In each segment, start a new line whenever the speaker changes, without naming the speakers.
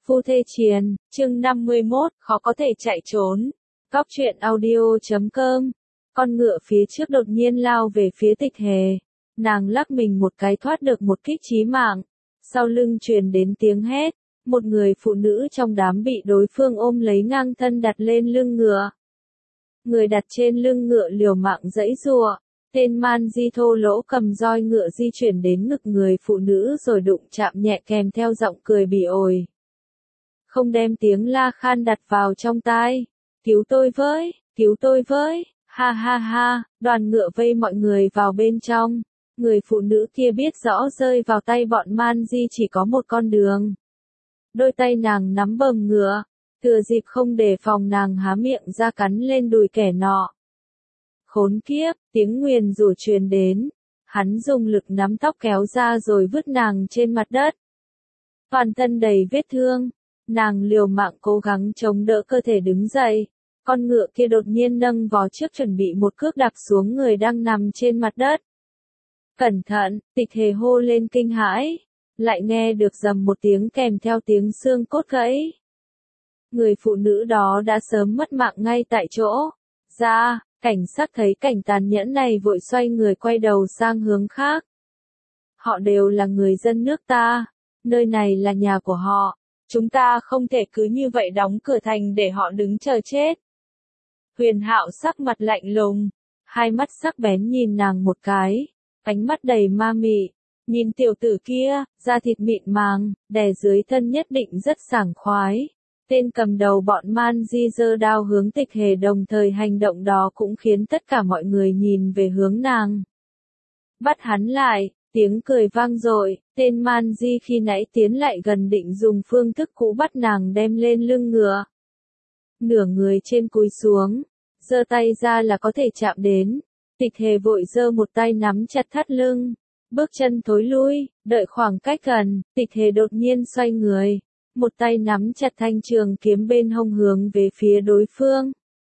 Phu thê triền, chương 51, khó có thể chạy trốn. Góc truyện audio.com. Con ngựa phía trước đột nhiên lao về phía Tịch Hề. Nàng lắc mình một cái thoát được một kích chí mạng. Sau lưng truyền đến tiếng hét. Một người phụ nữ trong đám bị đối phương ôm lấy ngang thân đặt lên lưng ngựa. Người đặt trên lưng ngựa liều mạng giãy giụa. Tên man di thô lỗ cầm roi ngựa di chuyển đến ngực người phụ nữ rồi đụng chạm nhẹ kèm theo giọng cười bỉ ổi. Không đem tiếng la khan đặt vào trong tai. Cứu tôi với, ha ha ha, đoàn ngựa vây mọi người vào bên trong. Người phụ nữ kia biết rõ rơi vào tay bọn man di chỉ có một con đường. Đôi tay nàng nắm bờm ngựa, thừa dịp không đề phòng nàng há miệng ra cắn lên đùi kẻ nọ. Khốn kiếp, tiếng nguyền rủa truyền đến. Hắn dùng lực nắm tóc kéo ra rồi vứt nàng trên mặt đất. Toàn thân đầy vết thương. Nàng liều mạng cố gắng chống đỡ cơ thể đứng dậy. Con ngựa kia đột nhiên nâng vó trước chuẩn bị một cước đạp xuống người đang nằm trên mặt đất. Cẩn thận, Tịch Hề hô lên kinh hãi. Lại nghe được rầm một tiếng kèm theo tiếng xương cốt gãy. Người phụ nữ đó đã sớm mất mạng ngay tại chỗ. Cảnh sát thấy cảnh tàn nhẫn này vội xoay người quay đầu sang hướng khác. Họ đều là người dân nước ta. Nơi này là nhà của họ. Chúng ta không thể cứ như vậy đóng cửa thành để họ đứng chờ chết. Huyền Hạo sắc mặt lạnh lùng, hai mắt sắc bén nhìn nàng một cái, ánh mắt đầy ma mị. Nhìn tiểu tử kia, da thịt mịn màng, đè dưới thân nhất định rất sảng khoái. Tên cầm đầu bọn man di giơ đao hướng Tịch Hề, đồng thời hành động đó cũng khiến tất cả mọi người nhìn về hướng nàng. Bắt hắn lại. Tiếng cười vang dội, tên man di khi nãy tiến lại gần định dùng phương thức cũ bắt nàng đem lên lưng ngựa. Nửa người trên cúi xuống, giơ tay ra là có thể chạm đến. Tịch Hề vội giơ một tay nắm chặt thắt lưng, bước chân thối lui, đợi khoảng cách gần, Tịch Hề đột nhiên xoay người, một tay nắm chặt thanh trường kiếm bên hông hướng về phía đối phương.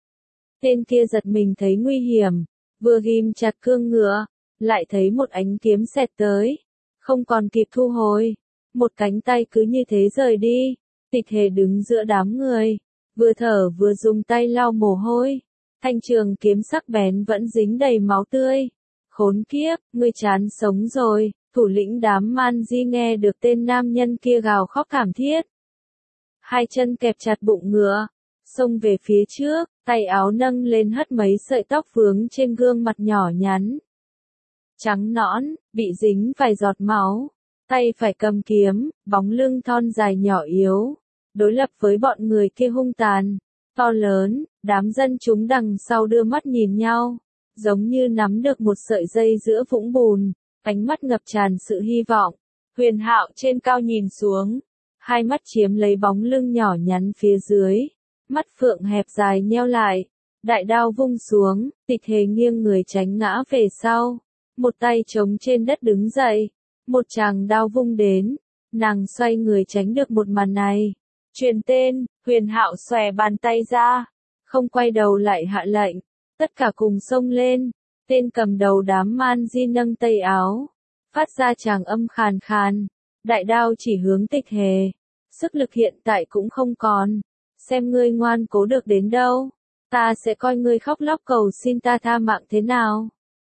Tên kia giật mình thấy nguy hiểm, vừa ghim chặt cương ngựa. Lại thấy một ánh kiếm xẹt tới, không còn kịp thu hồi, một cánh tay cứ như thế rời đi. Tịch Hề đứng giữa đám người, vừa thở vừa dùng tay lau mồ hôi, thanh trường kiếm sắc bén vẫn dính đầy máu tươi. Khốn kiếp, ngươi chán sống rồi. Thủ lĩnh đám man di nghe được tên nam nhân kia gào khóc thảm thiết. Hai chân kẹp chặt bụng ngựa, xông về phía trước, tay áo nâng lên hất mấy sợi tóc vướng trên gương mặt nhỏ nhắn. Trắng nõn, bị dính vài giọt máu, tay phải cầm kiếm, bóng lưng thon dài nhỏ yếu, đối lập với bọn người kia hung tàn, to lớn. Đám dân chúng đằng sau đưa mắt nhìn nhau, giống như nắm được một sợi dây giữa vũng bùn, ánh mắt ngập tràn sự hy vọng. Huyền Hạo trên cao nhìn xuống, hai mắt chiếm lấy bóng lưng nhỏ nhắn phía dưới, mắt phượng hẹp dài nheo lại, đại đao vung xuống, Tịch Hề nghiêng người tránh ngã về sau. Một tay chống trên đất đứng dậy, một tràng đao vung đến, nàng xoay người tránh được một màn này. Truyền tên, Huyền Hạo xòe bàn tay ra, không quay đầu lại hạ lệnh, tất cả cùng xông lên. Tên cầm đầu đám man di nâng tay áo, phát ra tràng âm khàn khàn, đại đao chỉ hướng Tịch Hề, sức lực hiện tại cũng không còn, xem ngươi ngoan cố được đến đâu, ta sẽ coi ngươi khóc lóc cầu xin ta tha mạng thế nào.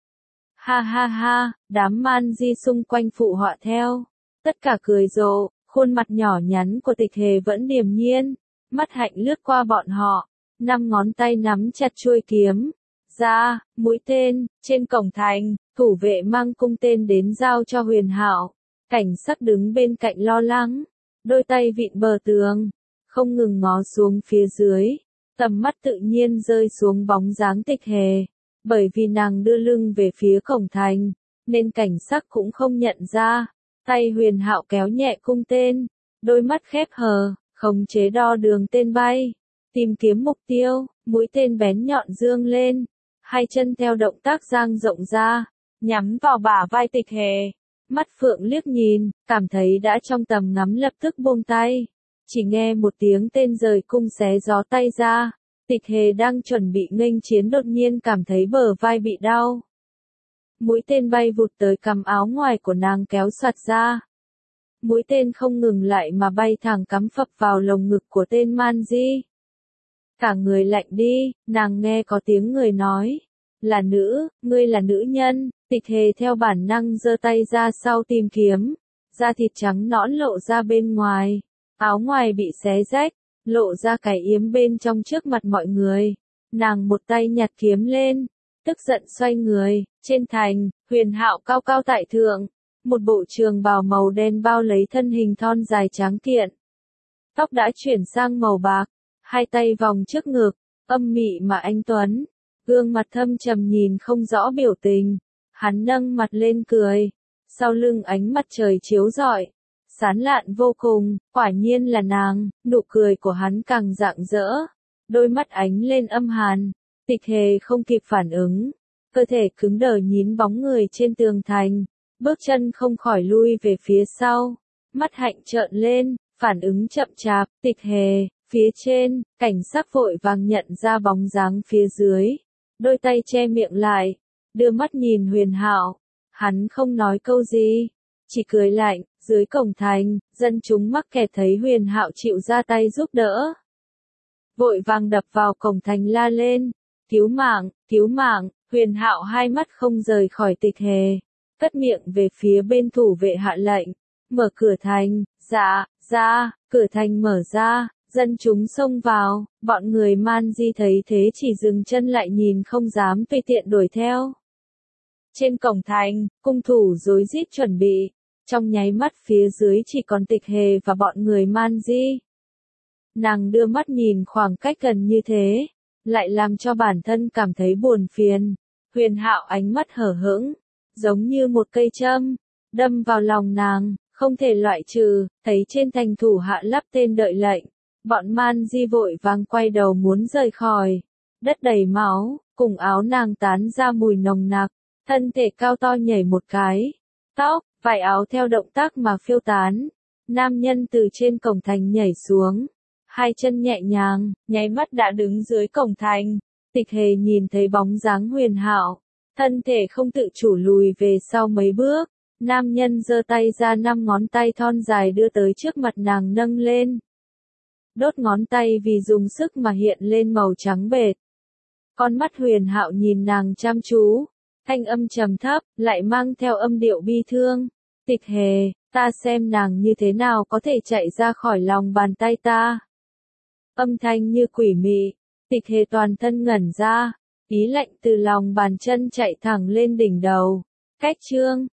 Ha ha ha, đám man di xung quanh phụ họa theo. Tất cả cười rộ, khuôn mặt nhỏ nhắn của Tịch Hề vẫn điềm nhiên. Mắt hạnh lướt qua bọn họ, 5 ngón tay nắm chặt chuôi kiếm. Mũi tên, trên cổng thành, thủ vệ mang cung tên đến giao cho Huyền Hạo. Cảnh sát đứng bên cạnh lo lắng, đôi tay vịn bờ tường, không ngừng ngó xuống phía dưới. Tầm mắt tự nhiên rơi xuống bóng dáng Tịch Hề. Bởi vì nàng đưa lưng về phía cổng thành, nên cảnh sát cũng không nhận ra. Tay Huyền Hạo kéo nhẹ cung tên, đôi mắt khép hờ, khống chế đo đường tên bay, tìm kiếm mục tiêu, mũi tên bén nhọn dương lên, hai chân theo động tác dang rộng ra, nhắm vào bả vai Tịch Hề. Mắt phượng liếc nhìn, cảm thấy đã trong tầm ngắm lập tức buông tay. Chỉ nghe một tiếng tên rời cung xé gió tay ra. Tịch Hề đang chuẩn bị nghênh chiến đột nhiên cảm thấy bờ vai bị đau. Mũi tên bay vụt tới cằm áo ngoài của nàng kéo xoạt ra. mũi tên không ngừng lại mà bay thẳng cắm phập vào lồng ngực của tên man di. Cả người lạnh đi, nàng nghe có tiếng người nói. Là nữ, ngươi là nữ nhân, Tịch Hề theo bản năng giơ tay ra sau tìm kiếm. Da thịt trắng nõn lộ ra bên ngoài, áo ngoài bị xé rách, lộ ra cái yếm bên trong trước mặt mọi người. Nàng một tay nhặt kiếm lên, tức giận xoay người, trên thành, Huyền Hạo cao cao tại thượng, một bộ trường bào màu đen bao lấy thân hình thon dài tráng kiện. Tóc đã chuyển sang màu bạc, hai tay vòng trước ngực, âm mị mà anh tuấn, gương mặt thâm trầm nhìn không rõ biểu tình. Hắn nâng mặt lên cười, sau lưng ánh mặt trời chiếu rọi, sán lạn vô cùng, quả nhiên là nàng, nụ cười của hắn càng rạng rỡ, đôi mắt ánh lên âm hàn. Tịch Hề không kịp phản ứng, cơ thể cứng đờ nhìn bóng người trên tường thành, bước chân không khỏi lui về phía sau, mắt hạnh trợn lên, phản ứng chậm chạp. Tịch Hề, phía trên, cảnh sát vội vàng nhận ra bóng dáng phía dưới, đôi tay che miệng lại, đưa mắt nhìn Huyền Hạo. Hắn không nói câu gì, chỉ cười lạnh. Dưới cổng thành, dân chúng mắc kẹt thấy Huyền Hạo chịu ra tay giúp đỡ, vội vàng đập vào cổng thành la lên, cứu mạng, cứu mạng. Huyền Hạo hai mắt không rời khỏi Tịch Hề, cất miệng về phía bên thủ vệ hạ lệnh, mở cửa thành. Dạ, ra, cửa thành mở ra, dân chúng xông vào, bọn người man di thấy thế chỉ dừng chân lại nhìn không dám tùy tiện đuổi theo. Trên cổng thành, cung thủ rối rít chuẩn bị, trong nháy mắt phía dưới chỉ còn Tịch Hề và bọn người man di. Nàng đưa mắt nhìn khoảng cách gần như thế, lại làm cho bản thân cảm thấy buồn phiền. Huyền Hạo ánh mắt hở hững, giống như một cây châm, đâm vào lòng nàng, không thể loại trừ. Thấy trên thành thủ hạ lắp tên đợi lệnh, bọn man di vội vàng quay đầu muốn rời khỏi. Đất đầy máu, cùng áo nàng tán ra mùi nồng nặc, thân thể cao to nhảy một cái, tóc, vải áo theo động tác mà phiêu tán. Nam nhân từ trên cổng thành nhảy xuống, hai chân nhẹ nhàng, nháy mắt đã đứng dưới cổng thành. Tịch Hề nhìn thấy bóng dáng Huyền Hạo, thân thể không tự chủ lùi về sau mấy bước. Nam nhân giơ tay ra 5 ngón tay thon dài đưa tới trước mặt nàng nâng lên. Đốt ngón tay vì dùng sức mà hiện lên màu trắng bệt. Con mắt Huyền Hạo nhìn nàng chăm chú, thanh âm trầm thấp, lại mang theo âm điệu bi thương. Tịch Hề, ta xem nàng như thế nào có thể chạy ra khỏi lòng bàn tay ta. Âm thanh như quỷ mị, Tịch Hề toàn thân ngẩn ra, ý lạnh từ lòng bàn chân chạy thẳng lên đỉnh đầu. Cách chương